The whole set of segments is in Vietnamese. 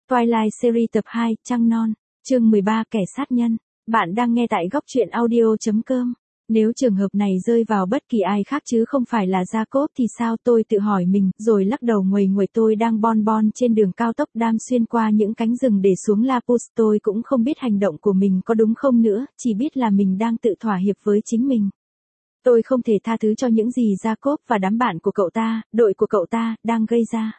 Twilight Series tập 2, Trăng Non, chương 13 Kẻ sát nhân. Bạn đang nghe tại góc truyện audio.com. Nếu trường hợp này rơi vào bất kỳ ai khác chứ không phải là Jacob thì sao, tôi tự hỏi mình, rồi lắc đầu nguầy nguậy. Tôi đang bon bon trên đường cao tốc đam xuyên qua những cánh rừng để xuống La Pouce. Tôi cũng không biết hành động của mình có đúng không nữa, chỉ biết là mình đang tự thỏa hiệp với chính mình. Tôi không thể tha thứ cho những gì Jacob và đám bạn của cậu ta, đội của cậu ta, đang gây ra.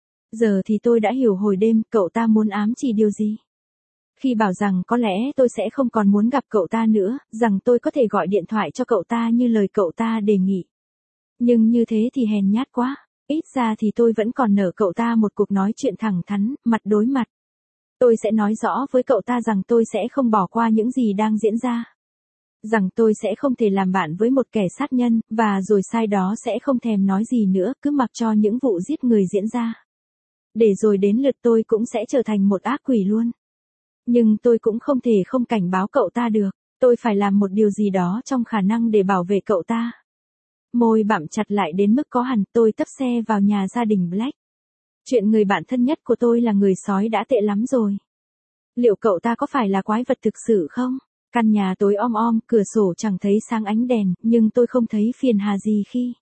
Giờ thì tôi đã hiểu hồi đêm cậu ta muốn ám chỉ điều gì. Khi bảo rằng có lẽ tôi sẽ không còn muốn gặp cậu ta nữa, rằng tôi có thể gọi điện thoại cho cậu ta như lời cậu ta đề nghị. Nhưng như thế thì hèn nhát quá, ít ra thì tôi vẫn còn nợ cậu ta một cuộc nói chuyện thẳng thắn, mặt đối mặt. Tôi sẽ nói rõ với cậu ta rằng tôi sẽ không bỏ qua những gì đang diễn ra. Rằng tôi sẽ không thể làm bạn với một kẻ sát nhân, và rồi sai đó sẽ không thèm nói gì nữa, cứ mặc cho những vụ giết người diễn ra. Để rồi đến lượt tôi cũng sẽ trở thành một ác quỷ luôn. Nhưng tôi cũng không thể không cảnh báo cậu ta được, tôi phải làm một điều gì đó trong khả năng để bảo vệ cậu ta. Môi bặm chặt lại đến mức có hằn, tôi tấp xe vào nhà gia đình Black. Chuyện người bạn thân nhất của tôi là người sói đã tệ lắm rồi. Liệu cậu ta có phải là quái vật thực sự không? Căn nhà tối om om, cửa sổ chẳng thấy sáng ánh đèn, nhưng tôi không thấy phiền hà gì khi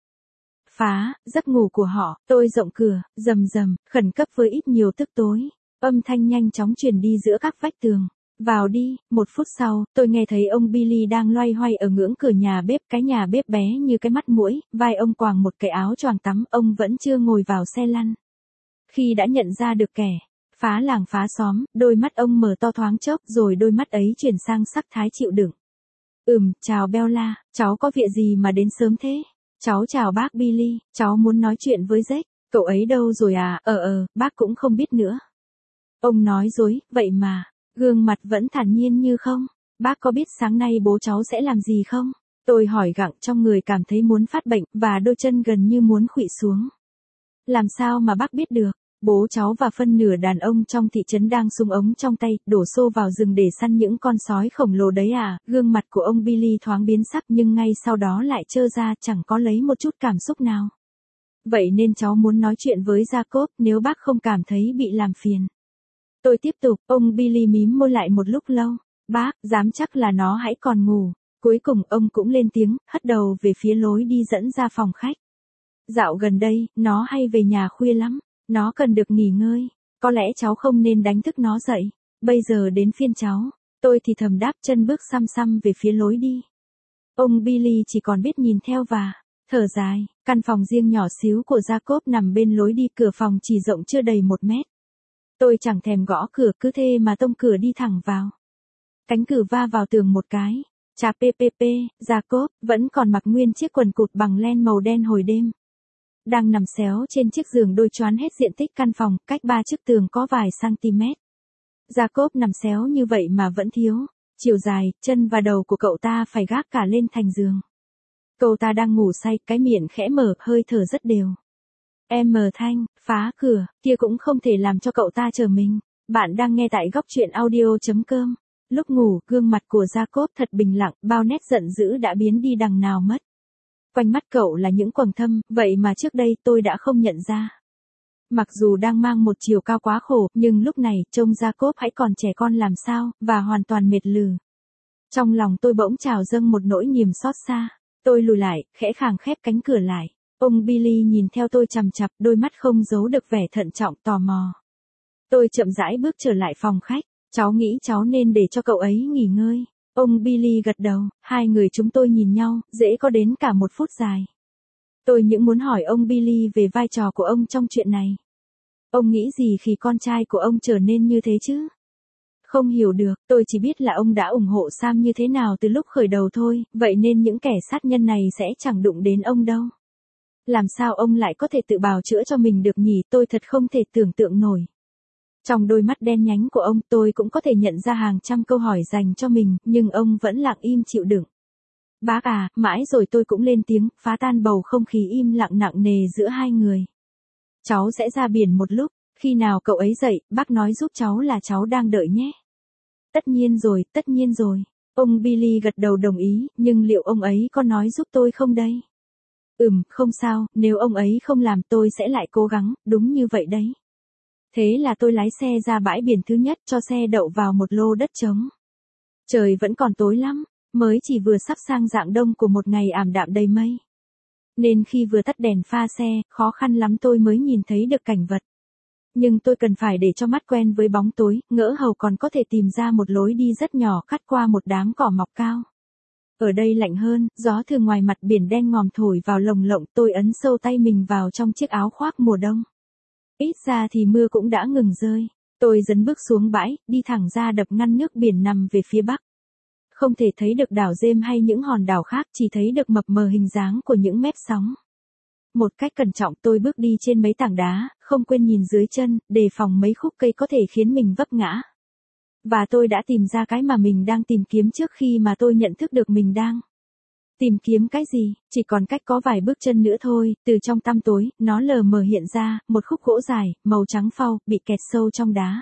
phá giấc ngủ của họ. Tôi rộng cửa, rầm rầm, khẩn cấp với ít nhiều tức tối. Âm thanh nhanh chóng truyền đi giữa các vách tường. Vào đi. 1 phút sau, tôi nghe thấy ông Billy đang loay hoay ở ngưỡng cửa nhà bếp. Cái nhà bếp bé như cái mắt muỗi, vai ông quàng một cái áo choàng tắm, ông vẫn chưa ngồi vào xe lăn. Khi đã nhận ra được kẻ phá làng phá xóm, đôi mắt ông mở to thoáng chốc, rồi đôi mắt ấy chuyển sang sắc thái chịu đựng. Chào Bella, cháu có việc gì mà đến sớm thế? Cháu chào bác Billy, cháu muốn nói chuyện với Jack. Cậu ấy đâu rồi à? Bác cũng không biết nữa. Ông nói dối, vậy mà, gương mặt vẫn thản nhiên như không. Bác có biết sáng nay bố cháu sẽ làm gì không? Tôi hỏi gặng, trong người cảm thấy muốn phát bệnh, và đôi chân gần như muốn khuỵu xuống. Làm sao mà bác biết được? Bố cháu và phân nửa đàn ông trong thị trấn đang súng ống trong tay, đổ xô vào rừng để săn những con sói khổng lồ đấy à? Gương mặt của ông Billy thoáng biến sắc, nhưng ngay sau đó lại trơ ra, chẳng có lấy một chút cảm xúc nào. Vậy nên cháu muốn nói chuyện với Jacob, nếu bác không cảm thấy bị làm phiền. Tôi tiếp tục, ông Billy mím môi lại một lúc lâu. Bác, dám chắc là nó hãy còn ngủ. Cuối cùng ông cũng lên tiếng, hất đầu về phía lối đi dẫn ra phòng khách. Dạo gần đây, nó hay về nhà khuya lắm. Nó cần được nghỉ ngơi. Có lẽ cháu không nên đánh thức nó dậy. Bây giờ đến phiên cháu. Tôi thì thầm đáp, chân bước xăm xăm về phía lối đi. Ông Billy chỉ còn biết nhìn theo và thở dài. Căn phòng riêng nhỏ xíu của Jacob nằm bên lối đi, cửa phòng chỉ rộng chưa đầy 1 mét. Tôi chẳng thèm gõ cửa, cứ thế mà tông cửa đi thẳng vào. Cánh cửa va vào tường một cái. Chà ppp, Jacob vẫn còn mặc nguyên chiếc quần cụt bằng len màu đen hồi đêm. Đang nằm xéo trên chiếc giường đôi choán hết diện tích căn phòng, cách 3 chiếc tường có vài cm. Jacob nằm xéo như vậy mà vẫn thiếu chiều dài, chân và đầu của cậu ta phải gác cả lên thành giường. Cậu ta đang ngủ say, cái miệng khẽ mở, hơi thở rất đều. Em mờ thanh, phá cửa, kia cũng không thể làm cho cậu ta chờ mình. Bạn đang nghe tại góc truyện audio.com. Lúc ngủ, gương mặt của Jacob thật bình lặng, bao nét giận dữ đã biến đi đằng nào mất. Quanh mắt cậu là những quầng thâm, vậy mà trước đây tôi đã không nhận ra. Mặc dù đang mang một chiều cao quá khổ, nhưng lúc này, trông Jacob hãy còn trẻ con làm sao, và hoàn toàn mệt lử. Trong lòng tôi bỗng trào dâng một nỗi niềm xót xa. Tôi lùi lại, khẽ khàng khép cánh cửa lại. Ông Billy nhìn theo tôi chằm chằm, đôi mắt không giấu được vẻ thận trọng, tò mò. Tôi chậm rãi bước trở lại phòng khách. Cháu nghĩ cháu nên để cho cậu ấy nghỉ ngơi. Ông Billy gật đầu, hai người chúng tôi nhìn nhau, dễ có đến cả 1 phút dài. Tôi những muốn hỏi ông Billy về vai trò của ông trong chuyện này. Ông nghĩ gì khi con trai của ông trở nên như thế chứ? Không hiểu được, tôi chỉ biết là ông đã ủng hộ Sam như thế nào từ lúc khởi đầu thôi, vậy nên những kẻ sát nhân này sẽ chẳng đụng đến ông đâu. Làm sao ông lại có thể tự bào chữa cho mình được nhỉ, tôi thật không thể tưởng tượng nổi. Trong đôi mắt đen nhánh của ông, tôi cũng có thể nhận ra hàng trăm câu hỏi dành cho mình, nhưng ông vẫn lặng im chịu đựng. Bác à, mãi rồi tôi cũng lên tiếng, phá tan bầu không khí im lặng nặng nề giữa hai người. Cháu sẽ ra biển một lúc, khi nào cậu ấy dậy, bác nói giúp cháu là cháu đang đợi nhé. Tất nhiên rồi, tất nhiên rồi. Ông Billy gật đầu đồng ý, nhưng liệu ông ấy có nói giúp tôi không đây? Không sao, nếu ông ấy không làm tôi sẽ lại cố gắng, đúng như vậy đấy. Thế là tôi lái xe ra bãi biển thứ nhất cho xe đậu vào một lô đất trống. Trời vẫn còn tối lắm, mới chỉ vừa sắp sang dạng đông của một ngày ảm đạm đầy mây. Nên khi vừa tắt đèn pha xe, khó khăn lắm tôi mới nhìn thấy được cảnh vật. Nhưng tôi cần phải để cho mắt quen với bóng tối, ngỡ hầu còn có thể tìm ra một lối đi rất nhỏ cắt qua một đám cỏ mọc cao. Ở đây lạnh hơn, gió từ ngoài mặt biển đen ngòm thổi vào lồng lộng, tôi ấn sâu tay mình vào trong chiếc áo khoác mùa đông. Ít ra thì mưa cũng đã ngừng rơi. Tôi dấn bước xuống bãi, đi thẳng ra đập ngăn nước biển nằm về phía bắc. Không thể thấy được đảo Dêm hay những hòn đảo khác, chỉ thấy được mập mờ hình dáng của những mép sóng. Một cách cẩn trọng tôi bước đi trên mấy tảng đá, không quên nhìn dưới chân, đề phòng mấy khúc cây có thể khiến mình vấp ngã. Và tôi đã tìm ra cái mà mình đang tìm kiếm trước khi mà tôi nhận thức được mình đang tìm kiếm cái gì. Chỉ còn cách có vài bước chân nữa thôi, từ trong tăm tối, nó lờ mờ hiện ra, một khúc gỗ dài, màu trắng phau, bị kẹt sâu trong đá.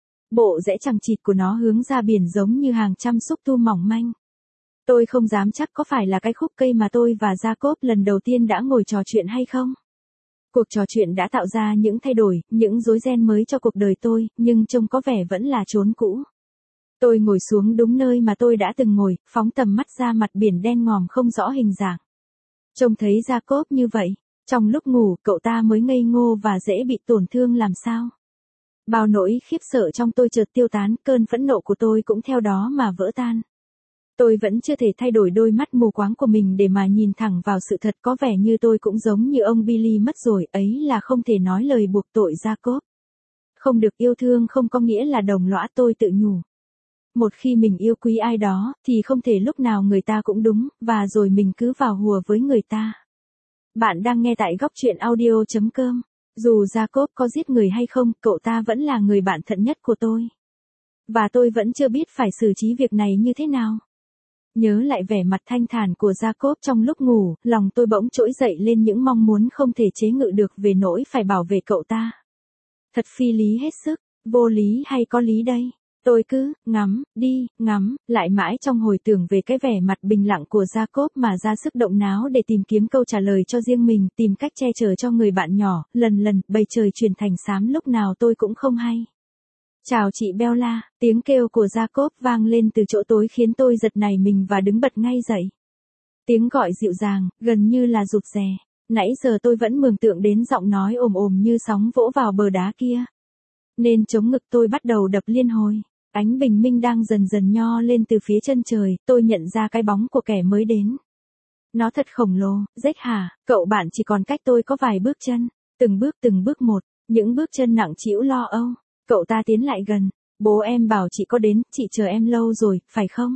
Bộ rẽ chằng chịt của nó hướng ra biển giống như hàng trăm xúc tu mỏng manh. Tôi không dám chắc có phải là cái khúc cây mà tôi và Jacob lần đầu tiên đã ngồi trò chuyện hay không. Cuộc trò chuyện đã tạo ra những thay đổi, những rối ren mới cho cuộc đời tôi, nhưng trông có vẻ vẫn là chốn cũ. Tôi ngồi xuống đúng nơi mà tôi đã từng ngồi, phóng tầm mắt ra mặt biển đen ngòm không rõ hình dạng. Trông thấy Jacob như vậy, trong lúc ngủ cậu ta mới ngây ngô và dễ bị tổn thương làm sao. Bao nỗi khiếp sợ trong tôi chợt tiêu tán, cơn phẫn nộ của tôi cũng theo đó mà vỡ tan. Tôi vẫn chưa thể thay đổi đôi mắt mù quáng của mình để mà nhìn thẳng vào sự thật, có vẻ như tôi cũng giống như ông Billy mất rồi, ấy là không thể nói lời buộc tội Jacob. Không được yêu thương không có nghĩa là đồng lõa, tôi tự nhủ. Một khi mình yêu quý ai đó, thì không thể lúc nào người ta cũng đúng, và rồi mình cứ vào hùa với người ta. Bạn đang nghe tại góc truyện audio.com. Dù Jacob có giết người hay không, cậu ta vẫn là người bạn thân nhất của tôi. Và tôi vẫn chưa biết phải xử trí việc này như thế nào. Nhớ lại vẻ mặt thanh thản của Jacob trong lúc ngủ, lòng tôi bỗng trỗi dậy lên những mong muốn không thể chế ngự được về nỗi phải bảo vệ cậu ta. Thật phi lý hết sức, vô lý hay có lý đây? Tôi cứ ngắm, đi, ngắm, lại mãi trong hồi tưởng về cái vẻ mặt bình lặng của Jacob mà ra sức động não để tìm kiếm câu trả lời cho riêng mình, tìm cách che chở cho người bạn nhỏ, lần lần, bầu trời chuyển thành xám lúc nào tôi cũng không hay. Chào chị Bella, tiếng kêu của Jacob vang lên từ chỗ tối khiến tôi giật nảy mình và đứng bật ngay dậy. Tiếng gọi dịu dàng, gần như là rụt rè. Nãy giờ tôi vẫn mường tượng đến giọng nói ồm ồm như sóng vỗ vào bờ đá kia. Nên chống ngực tôi bắt đầu đập liên hồi. Ánh bình minh đang dần dần nho lên từ phía chân trời, tôi nhận ra cái bóng của kẻ mới đến. Nó thật khổng lồ, Jack hả, cậu bạn chỉ còn cách tôi có vài bước chân, từng bước một, những bước chân nặng trĩu lo âu. Cậu ta tiến lại gần, bố em bảo chị có đến, chị chờ em lâu rồi, phải không?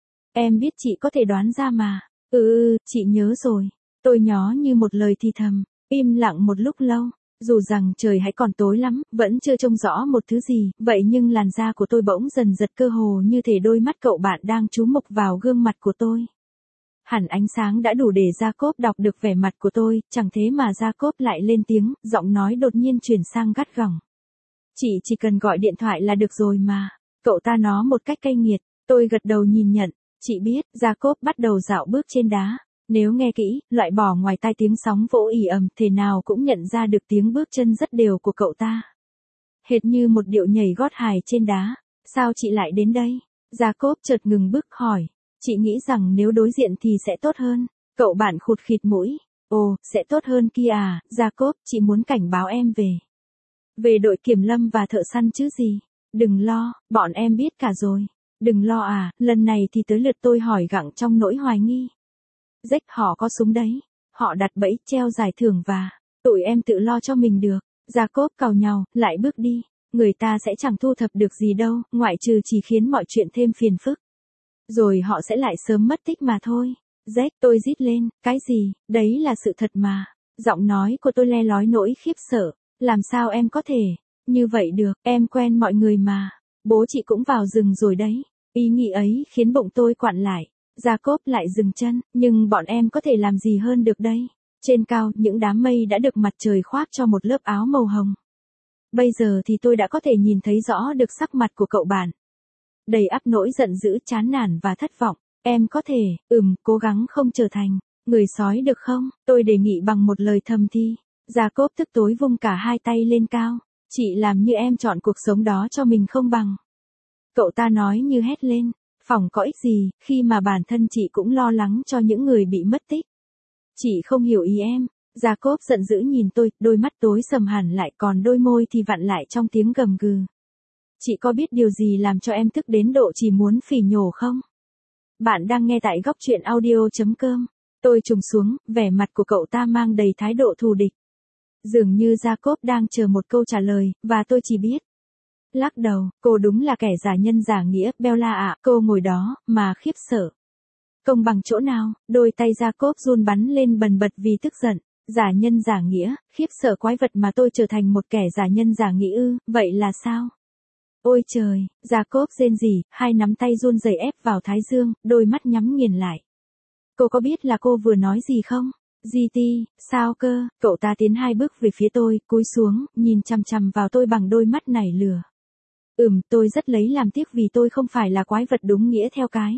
Em biết chị có thể đoán ra mà. Chị nhớ rồi. Tôi nhó như một lời thì thầm, im lặng một lúc lâu. Dù rằng trời hãy còn tối lắm, vẫn chưa trông rõ một thứ gì, vậy nhưng làn da của tôi bỗng dần giật cơ hồ như thể đôi mắt cậu bạn đang chú mục vào gương mặt của tôi. Hẳn ánh sáng đã đủ để Jacob đọc được vẻ mặt của tôi, chẳng thế mà Jacob lại lên tiếng, giọng nói đột nhiên chuyển sang gắt gỏng. Chị chỉ cần gọi điện thoại là được rồi mà. Cậu ta nói một cách cay nghiệt, tôi gật đầu nhìn nhận, chị biết, Jacob bắt đầu dạo bước trên đá. Nếu nghe kỹ, loại bỏ ngoài tai tiếng sóng vỗ ì ầm, thể nào cũng nhận ra được tiếng bước chân rất đều của cậu ta. Hệt như một điệu nhảy gót hài trên đá. Sao chị lại đến đây? Jacob chợt ngừng bước hỏi. Chị nghĩ rằng nếu đối diện thì sẽ tốt hơn. Cậu bạn khụt khịt mũi. Ồ, sẽ tốt hơn kia à, Jacob, chị muốn cảnh báo em về. Về đội kiểm lâm và thợ săn chứ gì. Đừng lo, bọn em biết cả rồi. Đừng lo à, lần này thì tới lượt tôi hỏi gặng trong nỗi hoài nghi. Jack, họ có súng đấy. Họ đặt bẫy, treo giải thưởng và tụi em tự lo cho mình được. Jacob càu nhàu, lại bước đi. Người ta sẽ chẳng thu thập được gì đâu, ngoại trừ chỉ khiến mọi chuyện thêm phiền phức. Rồi họ sẽ lại sớm mất tích mà thôi. Jack, tôi rít lên, cái gì, đấy là sự thật mà. Giọng nói của tôi le lói nỗi khiếp sợ. Làm sao em có thể như vậy được, em quen mọi người mà. Bố chị cũng vào rừng rồi đấy. Ý nghĩ ấy khiến bụng tôi quặn lại. Jacob lại dừng chân, nhưng bọn em có thể làm gì hơn được đây? Trên cao, những đám mây đã được mặt trời khoác cho một lớp áo màu hồng. Bây giờ thì tôi đã có thể nhìn thấy rõ được sắc mặt của cậu bạn. Đầy ắp nỗi giận dữ, chán nản và thất vọng. Em có thể, cố gắng không trở thành người sói được không? Tôi đề nghị bằng một lời thầm thì. Jacob tức tối vung cả hai tay lên cao. Chị làm như em chọn cuộc sống đó cho mình không bằng. Cậu ta nói như hét lên, phỏng có ích gì, khi mà bản thân chị cũng lo lắng cho những người bị mất tích. Chị không hiểu ý em. Jacob giận dữ nhìn tôi, đôi mắt tối sầm hẳn lại còn đôi môi thì vặn lại trong tiếng gầm gừ. Chị có biết điều gì làm cho em tức đến độ chỉ muốn phỉ nhổ không? Bạn đang nghe tại góc truyện audio.com. Tôi trùng xuống, vẻ mặt của cậu ta mang đầy thái độ thù địch. Dường như Jacob đang chờ một câu trả lời, và tôi chỉ biết. Lắc đầu, cô đúng là kẻ giả nhân giả nghĩa, Bella ạ, cô ngồi đó, mà khiếp sợ. Công bằng chỗ nào, đôi tay Jacob run bắn lên bần bật vì tức giận. Giả nhân giả nghĩa, khiếp sợ quái vật mà tôi trở thành một kẻ giả nhân giả nghĩa ư, vậy là sao? Ôi trời, Jacob rên rỉ, hai nắm tay run rẩy ép vào thái dương, đôi mắt nhắm nghiền lại. Cô có biết là cô vừa nói gì không? GT, sao cơ? Cậu ta tiến 2 bước về phía tôi, cúi xuống, nhìn chằm chằm vào tôi bằng đôi mắt nảy lửa. Tôi rất lấy làm tiếc vì tôi không phải là quái vật đúng nghĩa theo cái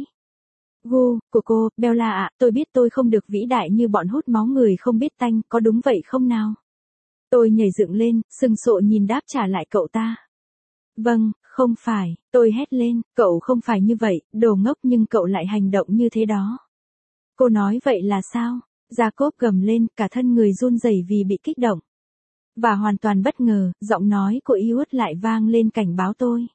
gu của cô, Bella ạ, tôi biết tôi không được vĩ đại như bọn hút máu người không biết tanh, có đúng vậy không nào? Tôi nhảy dựng lên, sừng sộ nhìn đáp trả lại cậu ta. Vâng, không phải, tôi hét lên, cậu không phải như vậy, đồ ngốc nhưng cậu lại hành động như thế đó. Cô nói vậy là sao? Jacob gầm lên, cả thân người run rẩy vì bị kích động. Và hoàn toàn bất ngờ, giọng nói của Iốt lại vang lên cảnh báo tôi.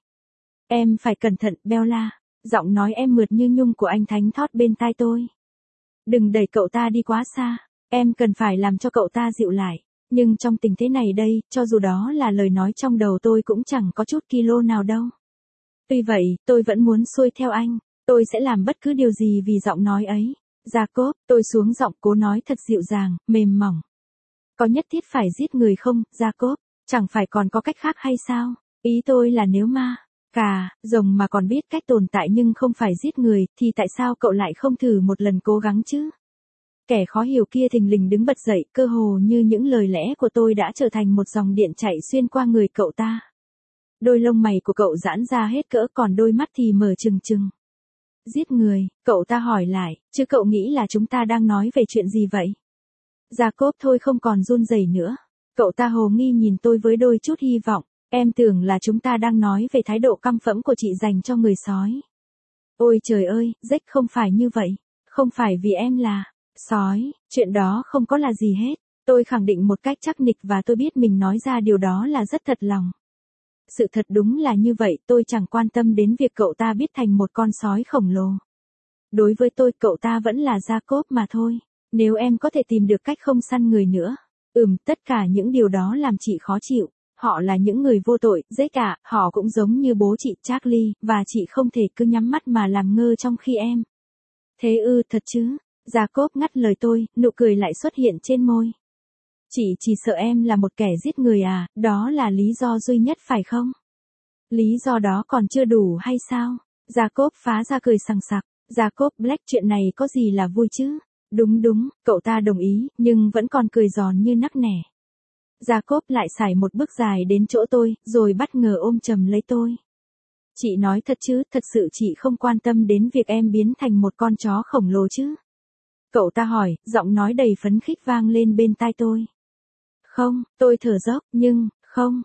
Em phải cẩn thận, Bella. Giọng nói em mượt như nhung của anh thánh thót bên tai tôi. Đừng đẩy cậu ta đi quá xa, em cần phải làm cho cậu ta dịu lại. Nhưng trong tình thế này đây, cho dù đó là lời nói trong đầu tôi cũng chẳng có chút kilo nào đâu. Tuy vậy, tôi vẫn muốn xuôi theo anh, tôi sẽ làm bất cứ điều gì vì giọng nói ấy. Jacob, tôi xuống giọng cố nói thật dịu dàng, mềm mỏng. Có nhất thiết phải giết người không, Jacob? Chẳng phải còn có cách khác hay sao? Ý tôi là nếu ma, rồng mà còn biết cách tồn tại nhưng không phải giết người, thì tại sao cậu lại không thử một lần cố gắng chứ? Kẻ khó hiểu kia thình lình đứng bật dậy, cơ hồ như những lời lẽ của tôi đã trở thành một dòng điện chạy xuyên qua người cậu ta. Đôi lông mày của cậu giãn ra hết cỡ còn đôi mắt thì mở trừng trừng. Giết người, cậu ta hỏi lại, chứ cậu nghĩ là chúng ta đang nói về chuyện gì vậy? Jacob thôi không còn run rẩy nữa. Cậu ta hồ nghi nhìn tôi với đôi chút hy vọng. Em tưởng là chúng ta đang nói về thái độ căm phẫn của chị dành cho người sói. Ôi trời ơi, Jack không phải như vậy. Không phải vì em là sói, chuyện đó không có là gì hết. Tôi khẳng định một cách chắc nịch và tôi biết mình nói ra điều đó là rất thật lòng. Sự thật đúng là như vậy, tôi chẳng quan tâm đến việc cậu ta biết thành một con sói khổng lồ. Đối với tôi, cậu ta vẫn là Jacob mà thôi. Nếu em có thể tìm được cách không săn người nữa. Tất cả những điều đó làm chị khó chịu. Họ là những người vô tội, dễ cả, họ cũng giống như bố chị Charlie, và chị không thể cứ nhắm mắt mà làm ngơ trong khi em. Thế thật chứ? Jacob ngắt lời tôi, nụ cười lại xuất hiện trên môi. Chị chỉ sợ em là một kẻ giết người à, đó là lý do duy nhất phải không? Lý do đó còn chưa đủ hay sao? Jacob phá ra cười sằng sặc. Jacob Black, chuyện này có gì là vui chứ? Đúng, cậu ta đồng ý, nhưng vẫn còn cười giòn như nắc nẻ. Jacob lại sải một bước dài đến chỗ tôi, rồi bất ngờ ôm chầm lấy tôi. Chị nói thật chứ, thật sự chị không quan tâm đến việc em biến thành một con chó khổng lồ chứ? Cậu ta hỏi, giọng nói đầy phấn khích vang lên bên tai tôi. Không, tôi thở dốc, nhưng, không,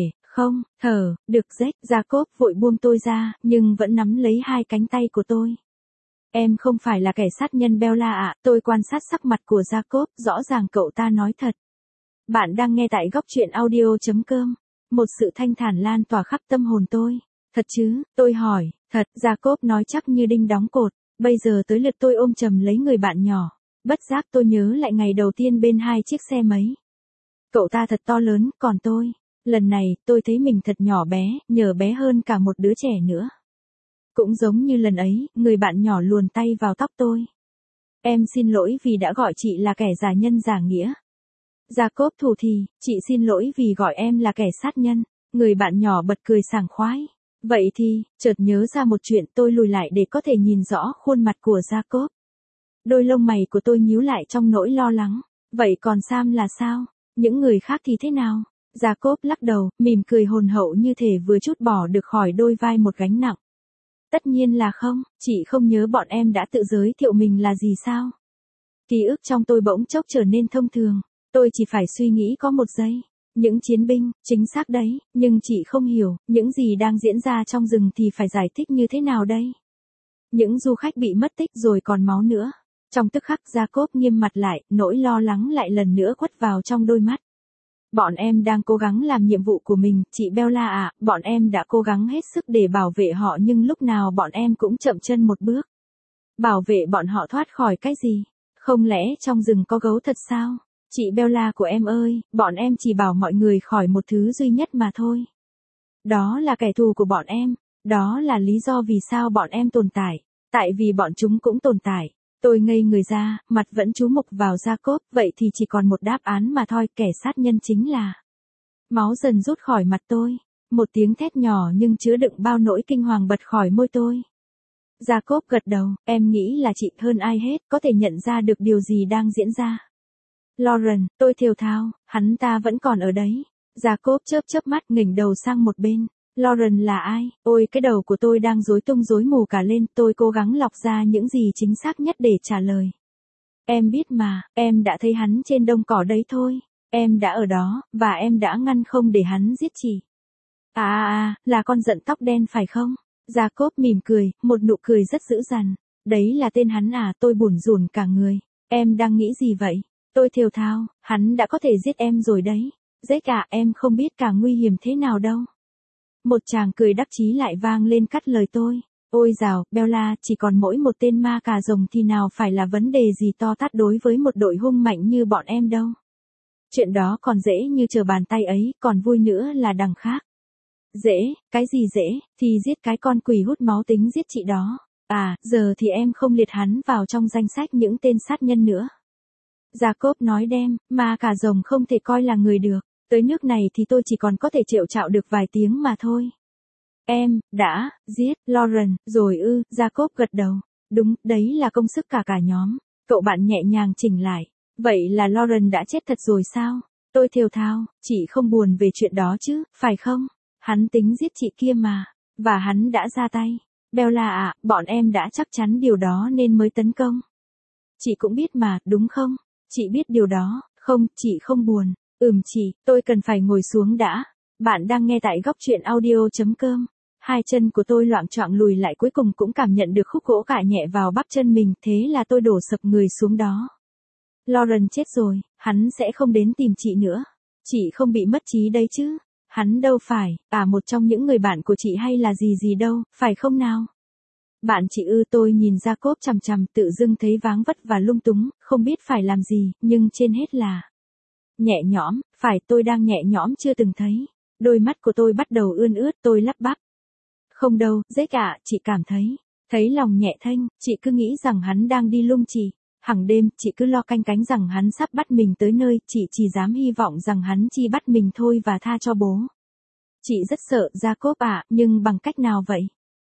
được Jack. Jacob vội buông tôi ra, nhưng vẫn nắm lấy hai cánh tay của tôi. Em không phải là kẻ sát nhân Bella ạ, tôi quan sát sắc mặt của Jacob, rõ ràng cậu ta nói thật. Bạn đang nghe tại góc truyện audio.com. Một sự thanh thản lan tỏa khắp tâm hồn tôi. Thật chứ, tôi hỏi, thật, Jacob nói chắc như đinh đóng cột. Bây giờ tới lượt tôi ôm chầm lấy người bạn nhỏ. Bất giác tôi nhớ lại ngày đầu tiên bên hai chiếc xe máy. Cậu ta thật to lớn, còn tôi. Lần này, tôi thấy mình thật nhỏ bé, nhờ bé hơn cả một đứa trẻ nữa. Cũng giống như lần ấy, người bạn nhỏ luồn tay vào tóc tôi. Em xin lỗi vì đã gọi chị là kẻ giả nhân giả nghĩa. Jacob thủ thì, chị xin lỗi vì gọi em là kẻ sát nhân. Người bạn nhỏ bật cười sảng khoái. Vậy thì, chợt nhớ ra một chuyện, tôi lùi lại để có thể nhìn rõ khuôn mặt của Jacob. Đôi lông mày của tôi nhíu lại trong nỗi lo lắng. Vậy còn Sam là sao? Những người khác thì thế nào? Jacob lắc đầu, mỉm cười hồn hậu như thể vừa trút bỏ được khỏi đôi vai một gánh nặng. Tất nhiên là không, chị không nhớ bọn em đã tự giới thiệu mình là gì sao? Ký ức trong tôi bỗng chốc trở nên thông thường. Tôi chỉ phải suy nghĩ có một giây. Những chiến binh, chính xác đấy, nhưng chị không hiểu, những gì đang diễn ra trong rừng thì phải giải thích như thế nào đây? Những du khách bị mất tích rồi còn máu nữa. Trong tức khắc Jacob nghiêm mặt lại, nỗi lo lắng lại lần nữa quất vào trong đôi mắt. Bọn em đang cố gắng làm nhiệm vụ của mình, chị Bella ạ, bọn em đã cố gắng hết sức để bảo vệ họ nhưng lúc nào bọn em cũng chậm chân một bước. Bảo vệ bọn họ thoát khỏi cái gì? Không lẽ trong rừng có gấu thật sao? Chị Bella của em ơi, bọn em chỉ bảo mọi người khỏi một thứ duy nhất mà thôi. Đó là kẻ thù của bọn em, đó là lý do vì sao bọn em tồn tại, tại vì bọn chúng cũng tồn tại. Tôi ngây người ra, mặt vẫn chú mục vào Jacob, vậy thì chỉ còn một đáp án mà thôi, kẻ sát nhân chính là. Máu dần rút khỏi mặt tôi, một tiếng thét nhỏ nhưng chứa đựng bao nỗi kinh hoàng bật khỏi môi tôi. Jacob gật đầu, em nghĩ là chị hơn ai hết có thể nhận ra được điều gì đang diễn ra. Lauren, tôi thều thào, hắn ta vẫn còn ở đấy. Jacob chớp mắt nghỉnh đầu sang một bên. Lauren là ai? Ôi cái đầu của tôi đang rối tung rối mù cả lên, tôi cố gắng lọc ra những gì chính xác nhất để trả lời. Em biết mà, em đã thấy hắn trên đồng cỏ đấy thôi. Em đã ở đó, và em đã ngăn không để hắn giết chị. Là con giận tóc đen phải không? Jacob mỉm cười, một nụ cười rất dữ dằn. Đấy là tên hắn à, tôi bủn rủn cả người. Em đang nghĩ gì vậy? Tôi thều thào, hắn đã có thể giết em rồi đấy. Dễ cả, em không biết cả nguy hiểm thế nào đâu. Một tràng cười đắc chí lại vang lên cắt lời tôi. Ôi dào, Bella, chỉ còn mỗi một tên ma cà rồng thì nào phải là vấn đề gì to tát đối với một đội hung mạnh như bọn em đâu. Chuyện đó còn dễ như trở bàn tay ấy, còn vui nữa là đằng khác. Dễ, cái gì dễ, thì giết cái con quỷ hút máu tính giết chị đó. Giờ thì em không liệt hắn vào trong danh sách những tên sát nhân nữa. Jacob nói đem, ma cà rồng không thể coi là người được. Tới nước này thì tôi chỉ còn có thể triệu trạo được vài tiếng mà thôi. Em, đã, giết, Lauren, rồi ư, Jacob gật đầu. Đúng, đấy là công sức cả nhóm. Cậu bạn nhẹ nhàng chỉnh lại. Vậy là Lauren đã chết thật rồi sao? Tôi thều thào, chị không buồn về chuyện đó chứ, phải không? Hắn tính giết chị kia mà. Và hắn đã ra tay. Bella ạ, bọn em đã chắc chắn điều đó nên mới tấn công. Chị cũng biết mà, đúng không? Chị biết điều đó, không, chị không buồn. Chị, tôi cần phải ngồi xuống đã. Bạn đang nghe tại góc truyện audio.com. Hai chân của tôi loạng choạng lùi lại cuối cùng cũng cảm nhận được khúc gỗ cạ nhẹ vào bắp chân mình, thế là tôi đổ sập người xuống đó. Lauren chết rồi, hắn sẽ không đến tìm chị nữa. Chị không bị mất trí đấy chứ. Hắn đâu phải, một trong những người bạn của chị hay là gì đâu, phải không nào? Bạn chị ư, tôi nhìn Jacob chằm chằm, tự dưng thấy váng vất và lung túng, không biết phải làm gì, nhưng trên hết là nhẹ nhõm, phải, tôi đang nhẹ nhõm chưa từng thấy. Đôi mắt của tôi bắt đầu ươn ướt, tôi lắp bắp. Không đâu, dễ cả, chị cảm thấy lòng nhẹ thênh, chị cứ nghĩ rằng hắn đang đi lung chị. Hằng đêm, chị cứ lo canh cánh rằng hắn sắp bắt mình tới nơi, chị chỉ dám hy vọng rằng hắn chỉ bắt mình thôi và tha cho bố. Chị rất sợ, Jacob ạ, nhưng bằng cách nào vậy?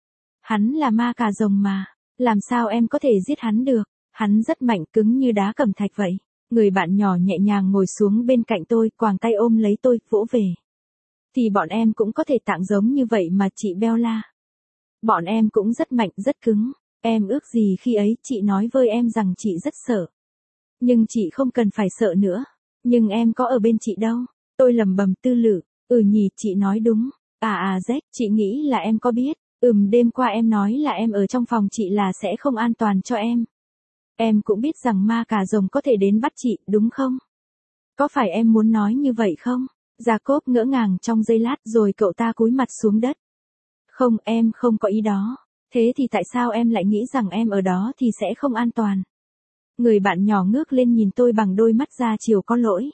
Hắn là ma cà rồng mà, làm sao em có thể giết hắn được? Hắn rất mạnh, cứng như đá cẩm thạch vậy. Người bạn nhỏ nhẹ nhàng ngồi xuống bên cạnh tôi, quàng tay ôm lấy tôi, vỗ về. Thì bọn em cũng có thể tạng giống như vậy mà chị Bella. Bọn em cũng rất mạnh, rất cứng. Em ước gì khi ấy chị nói với em rằng chị rất sợ. Nhưng chị không cần phải sợ nữa. Nhưng em có ở bên chị đâu. Tôi lẩm bẩm tư lự. Nhỉ, chị nói đúng. Z, chị nghĩ là em có biết. Đêm qua em nói là em ở trong phòng chị là sẽ không an toàn cho em. Em cũng biết rằng ma cà rồng có thể đến bắt chị, đúng không? Có phải em muốn nói như vậy không? Jacob ngỡ ngàng trong giây lát rồi cậu ta cúi mặt xuống đất. Không, em không có ý đó. Thế thì tại sao em lại nghĩ rằng em ở đó thì sẽ không an toàn? Người bạn nhỏ ngước lên nhìn tôi bằng đôi mắt ra chiều có lỗi.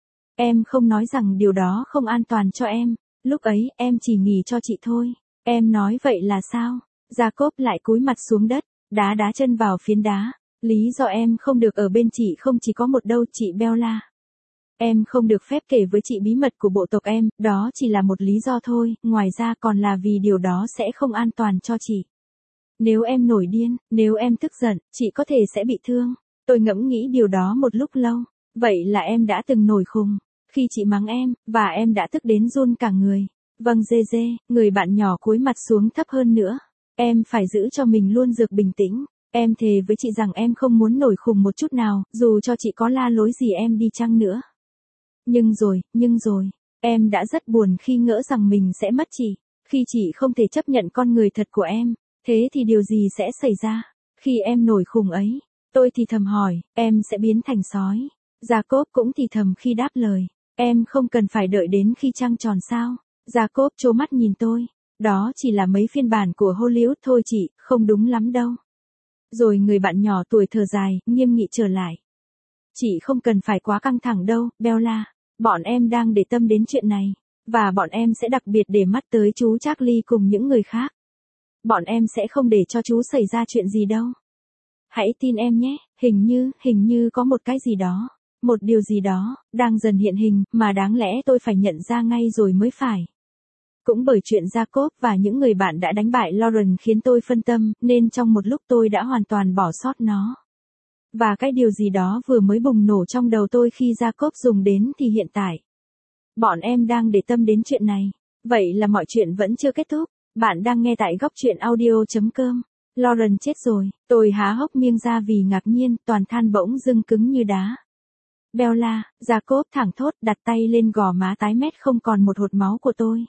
Em không nói rằng điều đó không an toàn cho em. Lúc ấy, em chỉ nghỉ cho chị thôi. Em nói vậy là sao? Jacob lại cúi mặt xuống đất, đá chân vào phiến đá. Lý do em không được ở bên chị không chỉ có một đâu, chị Bella. Em không được phép kể với chị bí mật của bộ tộc em, đó chỉ là một lý do thôi, ngoài ra còn là vì điều đó sẽ không an toàn cho chị. Nếu em nổi điên, nếu em tức giận, chị có thể sẽ bị thương. Tôi ngẫm nghĩ điều đó một lúc lâu. Vậy là em đã từng nổi khùng. Khi chị mắng em, và em đã tức đến run cả người. Vâng dê, người bạn nhỏ cúi mặt xuống thấp hơn nữa. Em phải giữ cho mình luôn được bình tĩnh. Em thề với chị rằng em không muốn nổi khùng một chút nào, dù cho chị có la lối gì em đi chăng nữa. Nhưng rồi, Em đã rất buồn khi ngỡ rằng mình sẽ mất chị. Khi chị không thể chấp nhận con người thật của em, thế thì điều gì sẽ xảy ra? Khi em nổi khùng ấy, tôi thì thầm hỏi, em sẽ biến thành sói. Jacob cũng thì thầm khi đáp lời, em không cần phải đợi đến khi trăng tròn sao? Jacob trố mắt nhìn tôi, đó chỉ là mấy phiên bản của Hollywood thôi chị, không đúng lắm đâu. Rồi người bạn nhỏ tuổi thở dài, nghiêm nghị trở lại. Chị không cần phải quá căng thẳng đâu, Bella. Bọn em đang để tâm đến chuyện này. Và bọn em sẽ đặc biệt để mắt tới chú Charlie cùng những người khác. Bọn em sẽ không để cho chú xảy ra chuyện gì đâu. Hãy tin em nhé, hình như có một cái gì đó. Một điều gì đó, đang dần hiện hình, mà đáng lẽ tôi phải nhận ra ngay rồi mới phải. Cũng bởi chuyện Jacob và những người bạn đã đánh bại Lauren khiến tôi phân tâm, nên trong một lúc tôi đã hoàn toàn bỏ sót nó. Và cái điều gì đó vừa mới bùng nổ trong đầu tôi khi Jacob dùng đến thì hiện tại. Bọn em đang để tâm đến chuyện này. Vậy là mọi chuyện vẫn chưa kết thúc. Bạn đang nghe tại góc truyện audio.com. Lauren chết rồi. Tôi há hốc miệng ra vì ngạc nhiên, toàn thân bỗng dưng cứng như đá. Bella, Jacob thẳng thốt đặt tay lên gò má tái mét không còn một hột máu của tôi.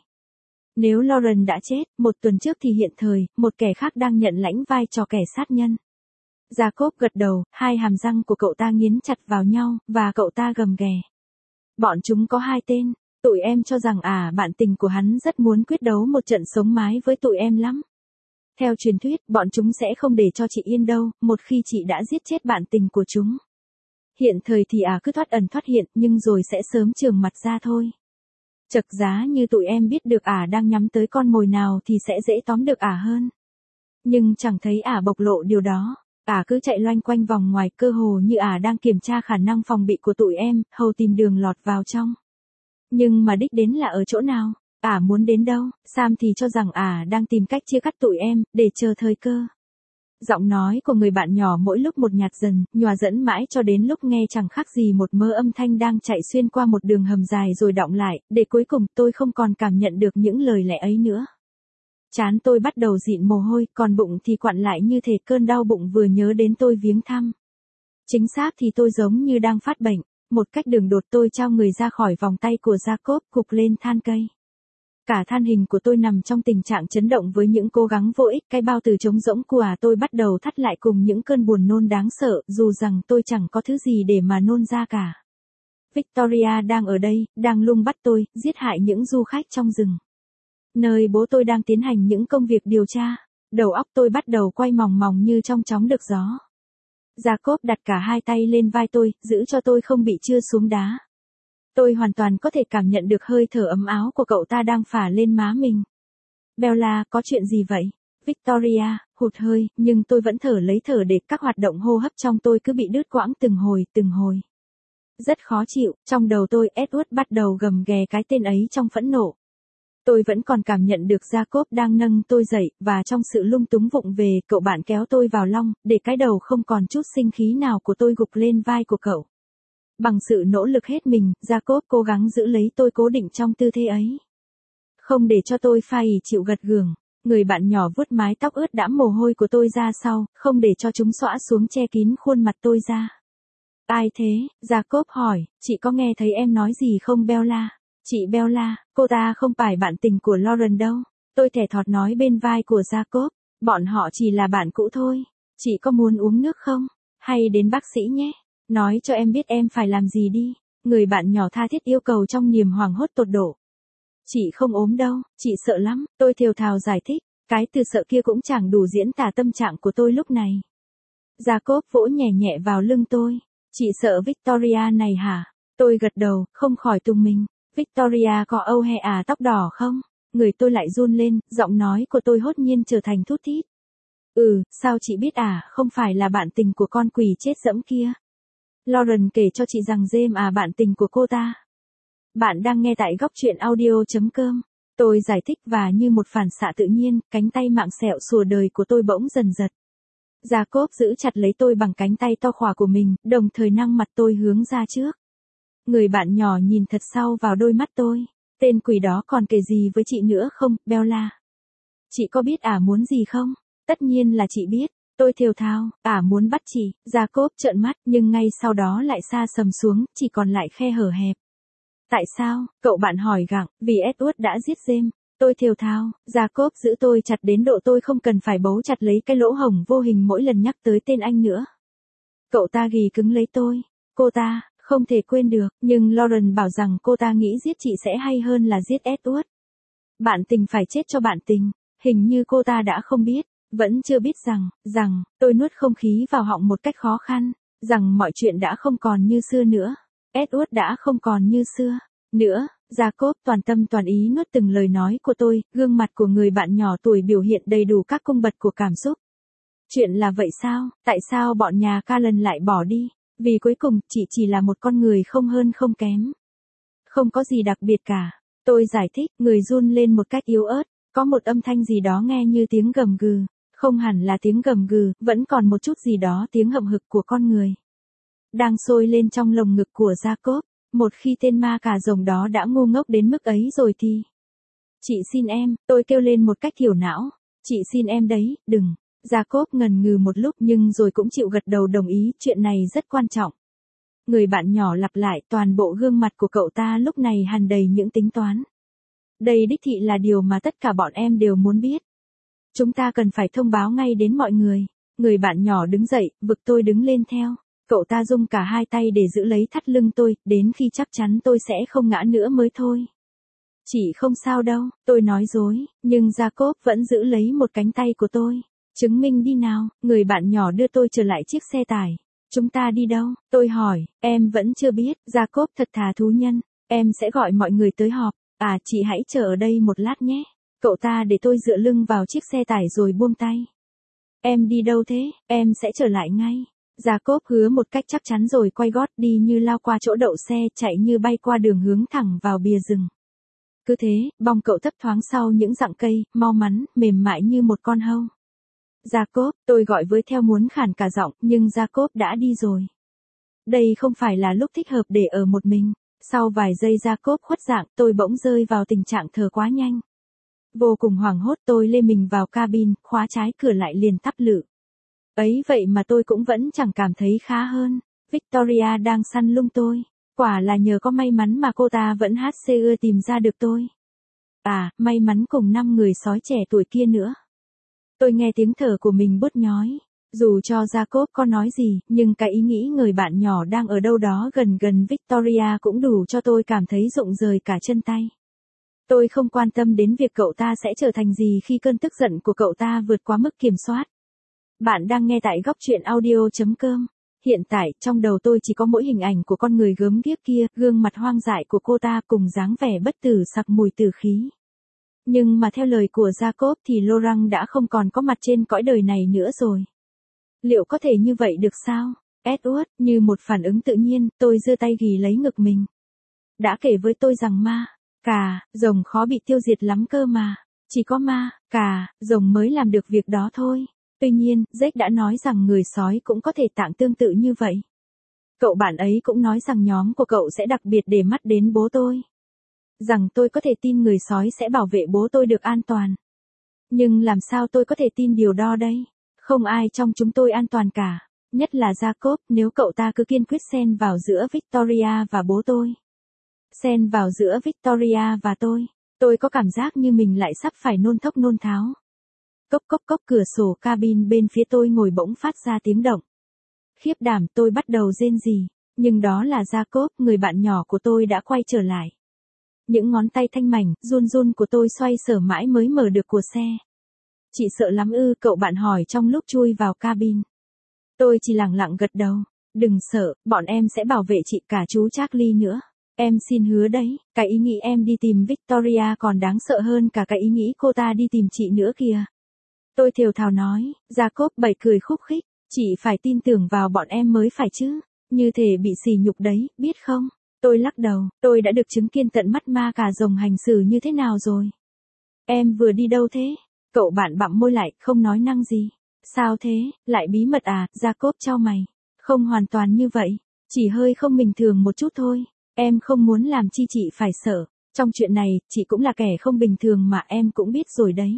Nếu Lauren đã chết, một tuần trước thì hiện thời, một kẻ khác đang nhận lãnh vai trò kẻ sát nhân. Jacob gật đầu, hai hàm răng của cậu ta nghiến chặt vào nhau, và cậu ta gầm ghè. Bọn chúng có hai tên. Tụi em cho rằng bạn tình của hắn rất muốn quyết đấu một trận sống mái với tụi em lắm. Theo truyền thuyết, bọn chúng sẽ không để cho chị yên đâu, một khi chị đã giết chết bạn tình của chúng. Hiện thời thì cứ thoát ẩn thoát hiện, nhưng rồi sẽ sớm trường mặt ra thôi. Chật giá như tụi em biết được đang nhắm tới con mồi nào thì sẽ dễ tóm được hơn. Nhưng chẳng thấy bộc lộ điều đó. Cứ chạy loanh quanh vòng ngoài, cơ hồ như đang kiểm tra khả năng phòng bị của tụi em, hầu tìm đường lọt vào trong. Nhưng mà đích đến là ở chỗ nào? Muốn đến đâu? Sam thì cho rằng đang tìm cách chia cắt tụi em, để chờ thời cơ. Giọng nói của người bạn nhỏ mỗi lúc một nhạt dần, nhòa dẫn mãi cho đến lúc nghe chẳng khác gì một mớ âm thanh đang chạy xuyên qua một đường hầm dài rồi đọng lại, để cuối cùng tôi không còn cảm nhận được những lời lẽ ấy nữa. Trán tôi bắt đầu dịn mồ hôi, còn bụng thì quặn lại như thể cơn đau bụng vừa nhớ đến tôi viếng thăm. Chính xác thì tôi giống như đang phát bệnh. Một cách đường đột tôi trao người ra khỏi vòng tay của Jacob, gục lên than cây. Cả thân hình của tôi nằm trong tình trạng chấn động với những cố gắng vô ích, cái bao tử trống rỗng của tôi bắt đầu thắt lại cùng những cơn buồn nôn đáng sợ, dù rằng tôi chẳng có thứ gì để mà nôn ra cả. Victoria đang ở đây, đang lung bắt tôi, giết hại những du khách trong rừng. Nơi bố tôi đang tiến hành những công việc điều tra. Đầu óc tôi bắt đầu quay mòng mòng như trong chóng được gió. Jacob đặt cả hai tay lên vai tôi, giữ cho tôi không bị trưa xuống đá. Tôi hoàn toàn có thể cảm nhận được hơi thở ấm áo của cậu ta đang phả lên má mình. Bella, có chuyện gì vậy? Victoria, hụt hơi, nhưng tôi vẫn thở lấy thở để các hoạt động hô hấp trong tôi cứ bị đứt quãng từng hồi. Rất khó chịu, trong đầu tôi, Edward bắt đầu gầm ghè cái tên ấy trong phẫn nộ. Tôi vẫn còn cảm nhận được Jacob đang nâng tôi dậy, và trong sự lung túng vụng về, cậu bạn kéo tôi vào long, để cái đầu không còn chút sinh khí nào của tôi gục lên vai của cậu. Bằng sự nỗ lực hết mình, Jacob cố gắng giữ lấy tôi cố định trong tư thế ấy. Không để cho tôi phai chịu gật gường. Người bạn nhỏ vuốt mái tóc ướt đẫm mồ hôi của tôi ra sau, không để cho chúng xõa xuống che kín khuôn mặt tôi ra. Ai thế? Jacob hỏi, chị có nghe thấy em nói gì không Bella? Chị Bella, cô ta không phải bạn tình của Lauren đâu. Tôi thẻ thọt nói bên vai của Jacob, bọn họ chỉ là bạn cũ thôi. Chị có muốn uống nước không? Hay đến bác sĩ nhé? Nói cho em biết em phải làm gì đi. Người bạn nhỏ tha thiết yêu cầu trong niềm hoảng hốt tột độ. Chị không ốm đâu, chị sợ lắm, tôi thều thào giải thích. Cái từ sợ kia cũng chẳng đủ diễn tả tâm trạng của tôi lúc này. Jacob vỗ nhẹ nhẹ vào lưng tôi. Chị sợ Victoria này hả? Tôi gật đầu, không khỏi tung mình. Victoria có âu he tóc đỏ không? Người tôi lại run lên, giọng nói của tôi hốt nhiên trở thành thút thít. Sao chị biết không phải là bạn tình của con quỷ chết dẫm kia. Lauren kể cho chị rằng James bạn tình của cô ta. Bạn đang nghe tại góc truyện audio.com. Tôi giải thích và như một phản xạ tự nhiên, cánh tay mạng sẹo sùa đời của tôi bỗng dần giật. Jacob giữ chặt lấy tôi bằng cánh tay to khỏa của mình, đồng thời nâng mặt tôi hướng ra trước. Người bạn nhỏ nhìn thật sâu vào đôi mắt tôi. Tên quỷ đó còn kể gì với chị nữa không, Bella? Chị có biết muốn gì không? Tất nhiên là chị biết. Tôi thều thào, muốn bắt chị. Jacob trợn mắt, nhưng ngay sau đó lại xa sầm xuống, chỉ còn lại khe hở hẹp. Tại sao? Cậu bạn hỏi gặng, vì Edward đã giết James. Tôi thều thào, Jacob giữ tôi chặt đến độ tôi không cần phải bấu chặt lấy cái lỗ hổng vô hình mỗi lần nhắc tới tên anh nữa. Cậu ta ghì cứng lấy tôi. Cô ta, không thể quên được, nhưng Lauren bảo rằng cô ta nghĩ giết chị sẽ hay hơn là giết Edward. Bạn tình phải chết cho bạn tình. Hình như cô ta đã không biết, vẫn chưa biết rằng, tôi nuốt không khí vào họng một cách khó khăn, rằng mọi chuyện đã không còn như xưa nữa. Edward đã không còn như xưa nữa. Jacob toàn tâm toàn ý nuốt từng lời nói của tôi, gương mặt của người bạn nhỏ tuổi biểu hiện đầy đủ các cung bậc của cảm xúc. Chuyện là vậy sao? Tại sao bọn nhà Callan lại bỏ đi? Vì cuối cùng, chị chỉ là một con người không hơn không kém. Không có gì đặc biệt cả. Tôi giải thích, người run lên một cách yếu ớt, có một âm thanh gì đó nghe như tiếng gầm gừ. Không hẳn là tiếng gầm gừ, vẫn còn một chút gì đó tiếng hậm hực của con người. Đang sôi lên trong lồng ngực của Jacob. Một khi tên ma cà rồng đó đã ngu ngốc đến mức ấy rồi thì... Chị xin em, tôi kêu lên một cách thiểu não. Chị xin em đấy, đừng. Jacob ngần ngừ một lúc nhưng rồi cũng chịu gật đầu đồng ý, chuyện này rất quan trọng. Người bạn nhỏ lặp lại, toàn bộ gương mặt của cậu ta lúc này hằn đầy những tính toán. Đây đích thị là điều mà tất cả bọn em đều muốn biết. Chúng ta cần phải thông báo ngay đến mọi người. Người bạn nhỏ đứng dậy, vực tôi đứng lên theo. Cậu ta rung cả hai tay để giữ lấy thắt lưng tôi, đến khi chắc chắn tôi sẽ không ngã nữa mới thôi. Chỉ không sao đâu, tôi nói dối, nhưng Jacob vẫn giữ lấy một cánh tay của tôi. Chứng minh đi nào, người bạn nhỏ đưa tôi trở lại chiếc xe tải. Chúng ta đi đâu? Tôi hỏi, em vẫn chưa biết, Jacob thật thà thú nhân, em sẽ gọi mọi người tới họp. À, chị hãy chờ ở đây một lát nhé. Cậu ta để tôi dựa lưng vào chiếc xe tải rồi buông tay. Em đi đâu thế? Em sẽ trở lại ngay. Jacob hứa một cách chắc chắn rồi quay gót đi như lao qua chỗ đậu xe, chạy như bay qua đường hướng thẳng vào bìa rừng. Cứ thế, bóng cậu thấp thoáng sau những rặng cây, mau mắn, mềm mại như một con hâu. Jacob, tôi gọi với theo muốn khản cả giọng, nhưng Jacob đã đi rồi. Đây không phải là lúc thích hợp để ở một mình. Sau vài giây Jacob khuất dạng, tôi bỗng rơi vào tình trạng thở quá nhanh. Vô cùng hoảng hốt tôi lê mình vào cabin, khóa trái cửa lại liền thắp lửa. Ấy vậy mà tôi cũng vẫn chẳng cảm thấy khá hơn. Victoria đang săn lung tôi. Quả là nhờ có may mắn mà cô ta vẫn HCU tìm ra được tôi. À, may mắn cùng 5 người sói trẻ tuổi kia nữa. Tôi nghe tiếng thở của mình bứt nhói. Dù cho Jacob có nói gì, nhưng cái ý nghĩ người bạn nhỏ đang ở đâu đó gần gần Victoria cũng đủ cho tôi cảm thấy rụng rời cả chân tay. Tôi không quan tâm đến việc cậu ta sẽ trở thành gì khi cơn tức giận của cậu ta vượt quá mức kiểm soát. Bạn đang nghe tại góc truyện audio.com. Hiện tại, trong đầu tôi chỉ có mỗi hình ảnh của con người gớm ghiếc kia, gương mặt hoang dại của cô ta cùng dáng vẻ bất tử sặc mùi tử khí. Nhưng mà theo lời của Jacob thì Laurent đã không còn có mặt trên cõi đời này nữa rồi. Liệu có thể như vậy được sao? Edward, như một phản ứng tự nhiên, tôi giơ tay ghì lấy ngực mình. Đã kể với tôi rằng ma, cà, rồng khó bị tiêu diệt lắm cơ mà. Chỉ có ma, cà, rồng mới làm được việc đó thôi. Tuy nhiên, Jake đã nói rằng người sói cũng có thể tạng tương tự như vậy. Cậu bạn ấy cũng nói rằng nhóm của cậu sẽ đặc biệt để mắt đến bố tôi. Rằng tôi có thể tin người sói sẽ bảo vệ bố tôi được an toàn. Nhưng làm sao tôi có thể tin điều đó đây? Không ai trong chúng tôi an toàn cả. Nhất là Jacob, nếu cậu ta cứ kiên quyết xen vào giữa Victoria và bố tôi. Xen vào giữa Victoria và tôi có cảm giác như mình lại sắp phải nôn thốc nôn tháo. Cốc cốc cốc, cửa sổ cabin bên phía tôi ngồi bỗng phát ra tiếng động. Khiếp đảm, tôi bắt đầu rên rỉ, nhưng đó là Jacob, người bạn nhỏ của tôi đã quay trở lại. Những ngón tay thanh mảnh, run run của tôi xoay sở mãi mới mở được của xe. Chị sợ lắm ư? Cậu bạn hỏi trong lúc chui vào cabin. Tôi chỉ lẳng lặng gật đầu. Đừng sợ, bọn em sẽ bảo vệ chị, cả chú Charlie nữa. Em xin hứa đấy, cái ý nghĩ em đi tìm Victoria còn đáng sợ hơn cả cái ý nghĩ cô ta đi tìm chị nữa kìa. Tôi thều thào nói. Jacob bật cười khúc khích. Chị phải tin tưởng vào bọn em mới phải chứ. Như thể bị sỉ nhục đấy, biết không? Tôi lắc đầu, tôi đã được chứng kiến tận mắt ma cà rồng hành xử như thế nào rồi. Em vừa đi đâu thế? Cậu bạn bặm môi lại, không nói năng gì. Sao thế, lại bí mật à? Jacob chau mày. Không hoàn toàn như vậy, chỉ hơi không bình thường một chút thôi. Em không muốn làm chi chị phải sợ. Trong chuyện này, chị cũng là kẻ không bình thường mà em cũng biết rồi đấy.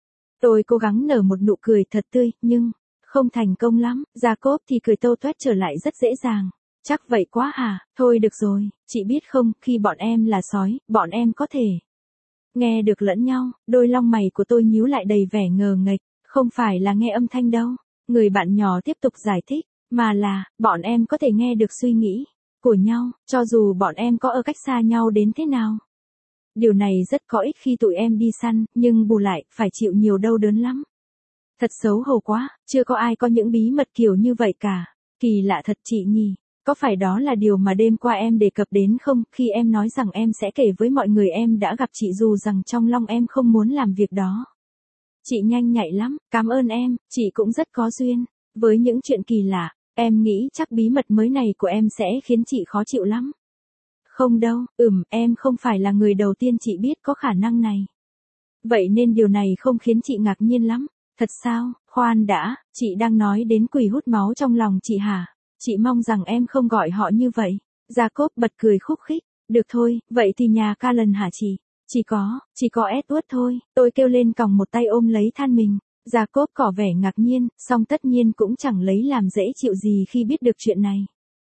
Tôi cố gắng nở một nụ cười thật tươi, nhưng không thành công lắm. Jacob thì cười tâu toét trở lại rất dễ dàng. Chắc vậy quá hả, thôi được rồi, chị biết không, khi bọn em là sói, bọn em có thể nghe được lẫn nhau, đôi lông mày của tôi nhíu lại đầy vẻ ngờ nghệch, không phải là nghe âm thanh đâu. Người bạn nhỏ tiếp tục giải thích, mà là, bọn em có thể nghe được suy nghĩ của nhau, cho dù bọn em có ở cách xa nhau đến thế nào. Điều này rất có ích khi tụi em đi săn, nhưng bù lại, phải chịu nhiều đau đớn lắm. Thật xấu hổ quá, chưa có ai có những bí mật kiểu như vậy cả. Kỳ lạ thật chị nhỉ. Có phải đó là điều mà đêm qua em đề cập đến không, khi em nói rằng em sẽ kể với mọi người em đã gặp chị dù rằng trong lòng em không muốn làm việc đó. Chị nhanh nhạy lắm, cảm ơn em, chị cũng rất có duyên. Với những chuyện kỳ lạ, em nghĩ chắc bí mật mới này của em sẽ khiến chị khó chịu lắm. Không đâu, em không phải là người đầu tiên chị biết có khả năng này. Vậy nên điều này không khiến chị ngạc nhiên lắm. Thật sao, khoan đã, chị đang nói đến quỷ hút máu trong lòng chị hả? Chị mong rằng em không gọi họ như vậy. Jacob bật cười khúc khích. Được thôi, vậy thì nhà Callan hả chị? Chỉ có Edward thôi. Tôi kêu lên còng một tay ôm lấy than mình. Jacob tỏ vẻ ngạc nhiên, song tất nhiên cũng chẳng lấy làm dễ chịu gì khi biết được chuyện này.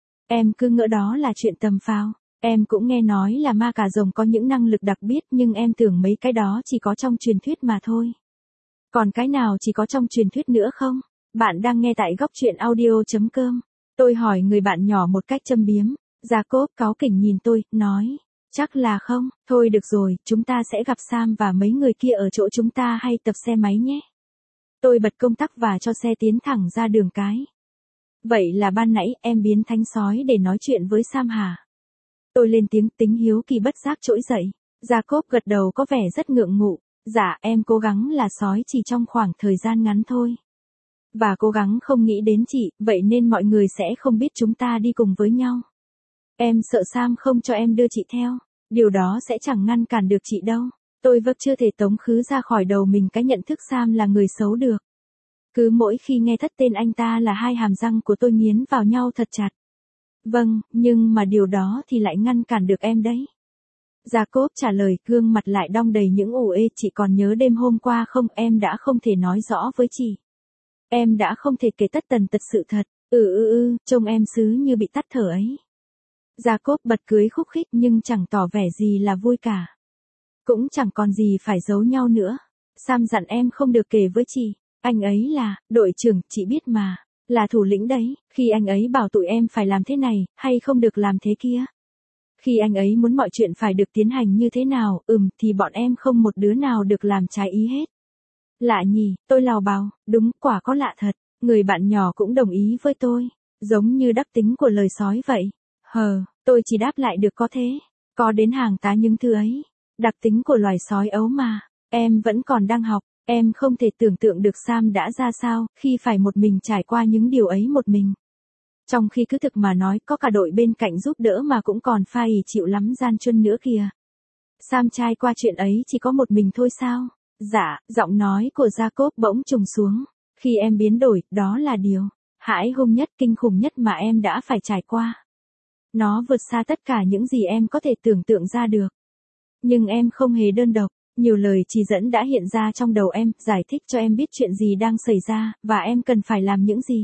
Em cứ ngỡ đó là chuyện tầm phào. Em cũng nghe nói là ma cà rồng có những năng lực đặc biệt nhưng em tưởng mấy cái đó chỉ có trong truyền thuyết mà thôi. Còn cái nào chỉ có trong truyền thuyết nữa không? Bạn đang nghe tại góc truyện audio.com. Tôi hỏi người bạn nhỏ một cách châm biếm. Jacob cáu kỉnh nhìn tôi, nói. Chắc là không, thôi được rồi, chúng ta sẽ gặp Sam và mấy người kia ở chỗ chúng ta hay tập xe máy nhé. Tôi bật công tắc và cho xe tiến thẳng ra đường cái. Vậy là ban nãy em biến thành sói để nói chuyện với Sam hả? Tôi lên tiếng tính hiếu kỳ bất giác trỗi dậy. Jacob gật đầu có vẻ rất ngượng ngụ. Dạ em cố gắng là sói chỉ trong khoảng thời gian ngắn thôi. Và cố gắng không nghĩ đến chị, vậy nên mọi người sẽ không biết chúng ta đi cùng với nhau. Em sợ Sam không cho em đưa chị theo. Điều đó sẽ chẳng ngăn cản được chị đâu. Tôi vẫn chưa thể tống khứ ra khỏi đầu mình cái nhận thức Sam là người xấu được. Cứ mỗi khi nghe thất tên anh ta là hai hàm răng của tôi nghiến vào nhau thật chặt. Vâng, nhưng mà điều đó thì lại ngăn cản được em đấy. Jacob trả lời, gương mặt lại đong đầy những ủ ê. Chị còn nhớ đêm hôm qua không, em đã không thể nói rõ với chị. Em đã không thể kể tất tần tật sự thật. Trông em xứ như bị tắt thở ấy. Jacob bật cười khúc khích nhưng chẳng tỏ vẻ gì là vui cả. Cũng chẳng còn gì phải giấu nhau nữa. Sam dặn em không được kể với chị. Anh ấy là, đội trưởng, chị biết mà. Là thủ lĩnh đấy, khi anh ấy bảo tụi em phải làm thế này, hay không được làm thế kia. Khi anh ấy muốn mọi chuyện phải được tiến hành như thế nào, thì bọn em không một đứa nào được làm trái ý hết. Lạ nhỉ, tôi lào bào, đúng, quả có lạ thật. Người bạn nhỏ cũng đồng ý với tôi. Giống như đặc tính của lời sói vậy. Tôi chỉ đáp lại được có thế. Có đến hàng tá những thứ ấy. Đặc tính của loài sói ấu mà. Em vẫn còn đang học. Em không thể tưởng tượng được Sam đã ra sao, khi phải một mình trải qua những điều ấy một mình. Trong khi cứ thực mà nói có cả đội bên cạnh giúp đỡ mà cũng còn phai chịu lắm gian truân nữa kìa. Sam trải qua chuyện ấy chỉ có một mình thôi sao? Dạ, giọng nói của Jacob bỗng trùng xuống. Khi em biến đổi, đó là điều hãi hùng nhất, kinh khủng nhất mà em đã phải trải qua. Nó vượt xa tất cả những gì em có thể tưởng tượng ra được. Nhưng em không hề đơn độc. Nhiều lời chỉ dẫn đã hiện ra trong đầu em, giải thích cho em biết chuyện gì đang xảy ra, và em cần phải làm những gì.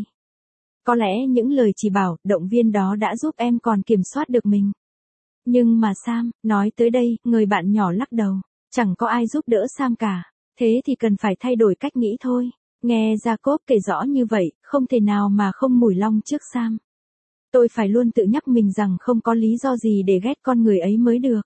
Có lẽ những lời chỉ bảo, động viên đó đã giúp em còn kiểm soát được mình. Nhưng mà Sam, nói tới đây, người bạn nhỏ lắc đầu. Chẳng có ai giúp đỡ Sam cả. Thế thì cần phải thay đổi cách nghĩ thôi. Nghe Jacob kể rõ như vậy, không thể nào mà không mủi long trước Sam. Tôi phải luôn tự nhắc mình rằng không có lý do gì để ghét con người ấy mới được.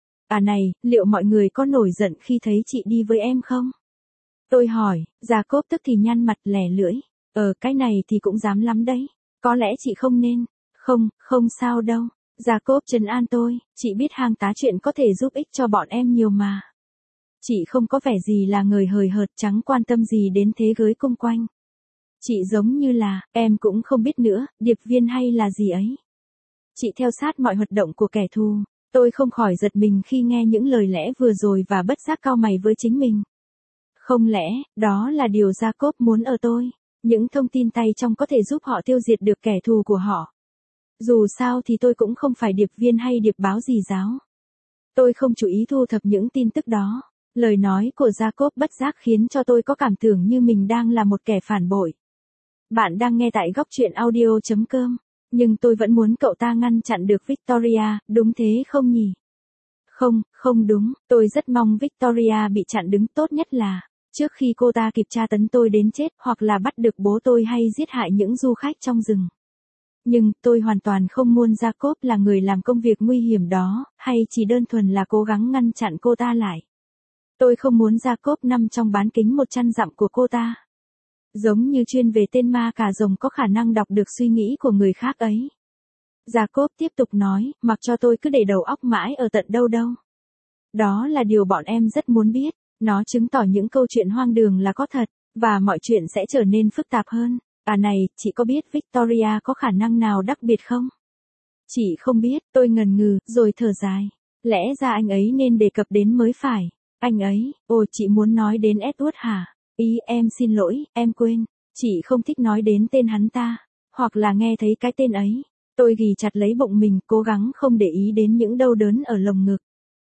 À này, liệu mọi người có nổi giận khi thấy chị đi với em không? Tôi hỏi, Jacob tức thì nhăn mặt lẻ lưỡi. Cái này thì cũng dám lắm đấy. Có lẽ chị không nên. Không sao đâu. Jacob trấn an tôi, chị biết hang tá chuyện có thể giúp ích cho bọn em nhiều mà. Chị không có vẻ gì là người hời hợt chẳng quan tâm gì đến thế giới xung quanh. Chị giống như là, em cũng không biết nữa, điệp viên hay là gì ấy. Chị theo sát mọi hoạt động của kẻ thù. Tôi không khỏi giật mình khi nghe những lời lẽ vừa rồi và bất giác cau mày với chính mình. Không lẽ, đó là điều Jacob muốn ở tôi? Những thông tin tay trong có thể giúp họ tiêu diệt được kẻ thù của họ. Dù sao thì tôi cũng không phải điệp viên hay điệp báo gì giáo. Tôi không chú ý thu thập những tin tức đó. Lời nói của Jacob bất giác khiến cho tôi có cảm tưởng như mình đang là một kẻ phản bội. Bạn đang nghe tại góc truyện audio.com. Nhưng tôi vẫn muốn cậu ta ngăn chặn được Victoria, đúng thế không nhỉ? Không, không đúng, tôi rất mong Victoria bị chặn đứng, tốt nhất là trước khi cô ta kịp tra tấn tôi đến chết, hoặc là bắt được bố tôi hay giết hại những du khách trong rừng. Nhưng, tôi hoàn toàn không muốn Jacob là người làm công việc nguy hiểm đó, hay chỉ đơn thuần là cố gắng ngăn chặn cô ta lại. Tôi không muốn Jacob nằm trong bán kính 100 dặm của cô ta. Giống như chuyên về tên ma cà rồng có khả năng đọc được suy nghĩ của người khác ấy. Jacob tiếp tục nói, mặc cho tôi cứ để đầu óc mãi ở tận đâu đâu. Đó là điều bọn em rất muốn biết, nó chứng tỏ những câu chuyện hoang đường là có thật, và mọi chuyện sẽ trở nên phức tạp hơn. À này, chị có biết Victoria có khả năng nào đặc biệt không? Chị không biết, tôi ngần ngừ, rồi thở dài. Lẽ ra anh ấy nên đề cập đến mới phải. Anh ấy, ồ chị muốn nói đến Edward hả? Ý em xin lỗi, em quên. Chị không thích nói đến tên hắn ta, hoặc là nghe thấy cái tên ấy. Tôi ghì chặt lấy bụng mình, cố gắng không để ý đến những đau đớn ở lồng ngực.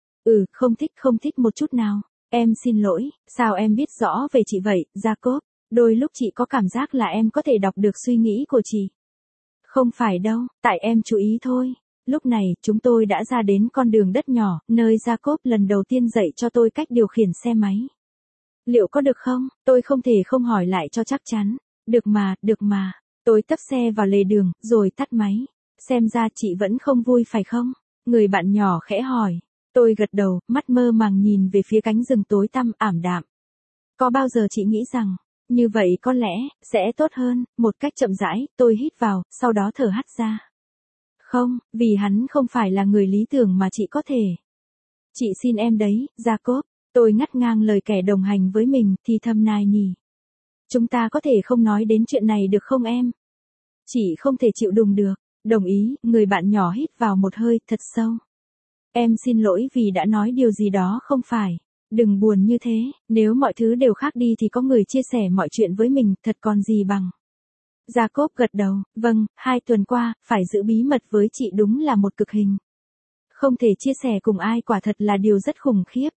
Không thích một chút nào. Em xin lỗi, sao em biết rõ về chị vậy, Jacob? Đôi lúc chị có cảm giác là em có thể đọc được suy nghĩ của chị. Không phải đâu, tại em chú ý thôi. Lúc này, chúng tôi đã ra đến con đường đất nhỏ, nơi Jacob lần đầu tiên dạy cho tôi cách điều khiển xe máy. Liệu có được không? Tôi không thể không hỏi lại cho chắc chắn. Được mà. Tôi tấp xe vào lề đường, rồi tắt máy. Xem ra chị vẫn không vui phải không? Người bạn nhỏ khẽ hỏi. Tôi gật đầu, mắt mơ màng nhìn về phía cánh rừng tối tăm ảm đạm. Có bao giờ chị nghĩ rằng, như vậy có lẽ, sẽ tốt hơn, một cách chậm rãi, tôi hít vào, sau đó thở hắt ra. Không, vì hắn không phải là người lý tưởng mà chị có thể. Chị xin em đấy, Jacob. Tôi ngắt ngang lời kẻ đồng hành với mình, thì thầm nài nỉ. Chúng ta có thể không nói đến chuyện này được không em? Chị không thể chịu đựng được. Đồng ý, người bạn nhỏ hít vào một hơi thật sâu. Em xin lỗi vì đã nói điều gì đó không phải. Đừng buồn như thế, nếu mọi thứ đều khác đi thì có người chia sẻ mọi chuyện với mình, thật còn gì bằng. Jacob gật đầu, vâng, 2 tuần qua, phải giữ bí mật với chị đúng là một cực hình. Không thể chia sẻ cùng ai quả thật là điều rất khủng khiếp.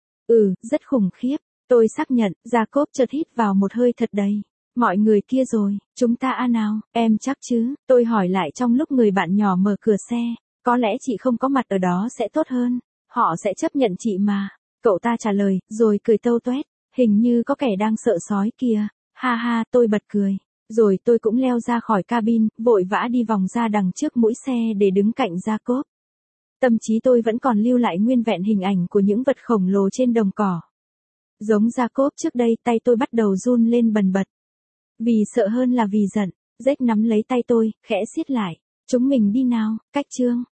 Rất khủng khiếp. Tôi xác nhận, Jacob chợt hít vào một hơi thật đầy. Mọi người kia rồi, chúng ta nào, em chắc chứ, tôi hỏi lại trong lúc người bạn nhỏ mở cửa xe. Có lẽ chị không có mặt ở đó sẽ tốt hơn. Họ sẽ chấp nhận chị mà. Cậu ta trả lời, rồi cười tâu toét. Hình như có kẻ đang sợ sói kìa. Ha ha, tôi bật cười. Rồi tôi cũng leo ra khỏi cabin, vội vã đi vòng ra đằng trước mũi xe để đứng cạnh Jacob. Tâm trí tôi vẫn còn lưu lại nguyên vẹn hình ảnh của những vật khổng lồ trên đồng cỏ. Giống Jacob trước đây, tay tôi bắt đầu run lên bần bật. Vì sợ hơn là vì giận, Jack nắm lấy tay tôi, khẽ siết lại. Chúng mình đi nào, cách chương.